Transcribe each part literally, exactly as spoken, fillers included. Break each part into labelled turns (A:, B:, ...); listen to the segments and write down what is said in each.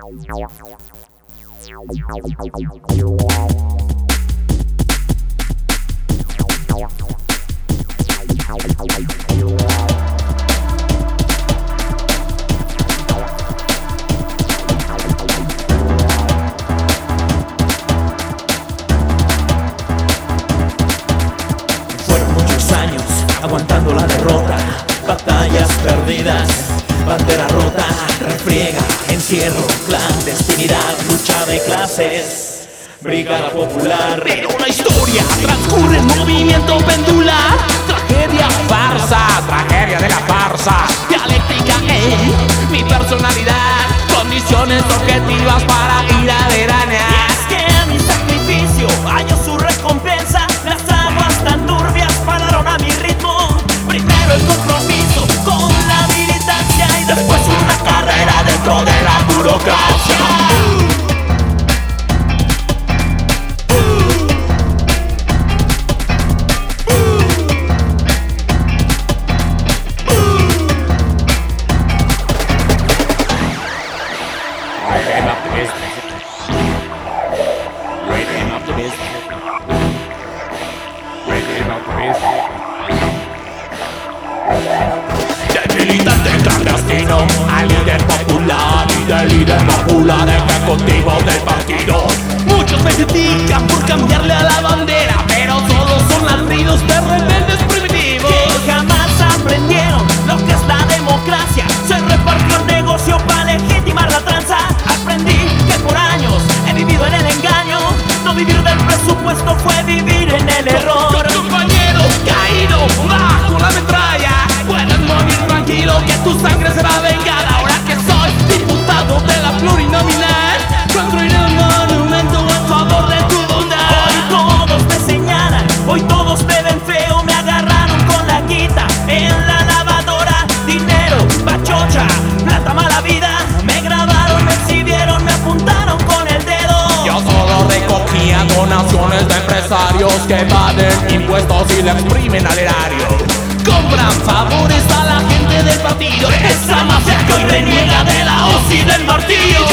A: Fueron muchos años aguantando la derrota, batallas perdidas, bandera rota, refriega, encierro, clandestinidad, lucha de clases, brigada popular. Pero la historia transcurre en movimiento pendular, tragedia, farsa, tragedia de la farsa, dialéctica en mi personalidad, condiciones objetivas para ir a veranear.
B: Y es que a mi sacrificio hallo su recompensa, las aguas tan turbias pararon a mi ritmo. Primero el compromiso con la militancia y después una carrera dentro de la burocracia.
A: Del militante clandestino al líder popular y del líder popular ejecutivo del partido. Muchos me critican por cambiarle a la bandera, pero todos son ladridos de rebeldes primitivos
B: Que jamás aprendieron lo que es la democracia. Se repartió el negocio para legitimar la tranza. Aprendí que por años he vivido en el engaño. No vivir del presupuesto fue vivir en el error.
A: Compañero caído bajo la metralla, puedes morir tranquilo que tu sangre será vengada. Ahora que soy diputado de la plurinominal, construiré un monumento a favor de tu bondad.
B: Hoy todos me señalan, hoy todos me ven feo. Me agarraron con la guita en la lavadora. Dinero, pachocha, plata, mala vida. Me grabaron, me exhibieron, me apuntaron con el dedo.
A: Yo solo recogía donaciones de empresarios que evaden impuestos y le exprimen al erario. Compran favores a la gente del partido,
B: Esa mafia que hoy reniega de la hoz y del martillo.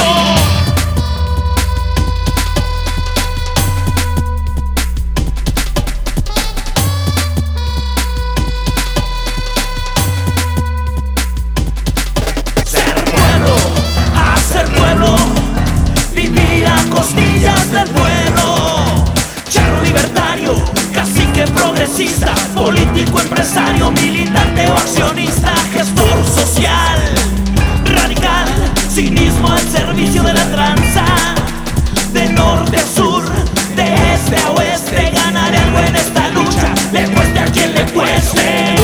B: Ser pueblo, hacer pueblo, vivir a costillas del pueblo. Charro libertario, cacique progresista, político, empresario, militante o accionista, gestor social, radical, cinismo al servicio de la tranza. De norte a sur, de este a oeste, ganaré algo en esta lucha, le cueste a quien le cueste.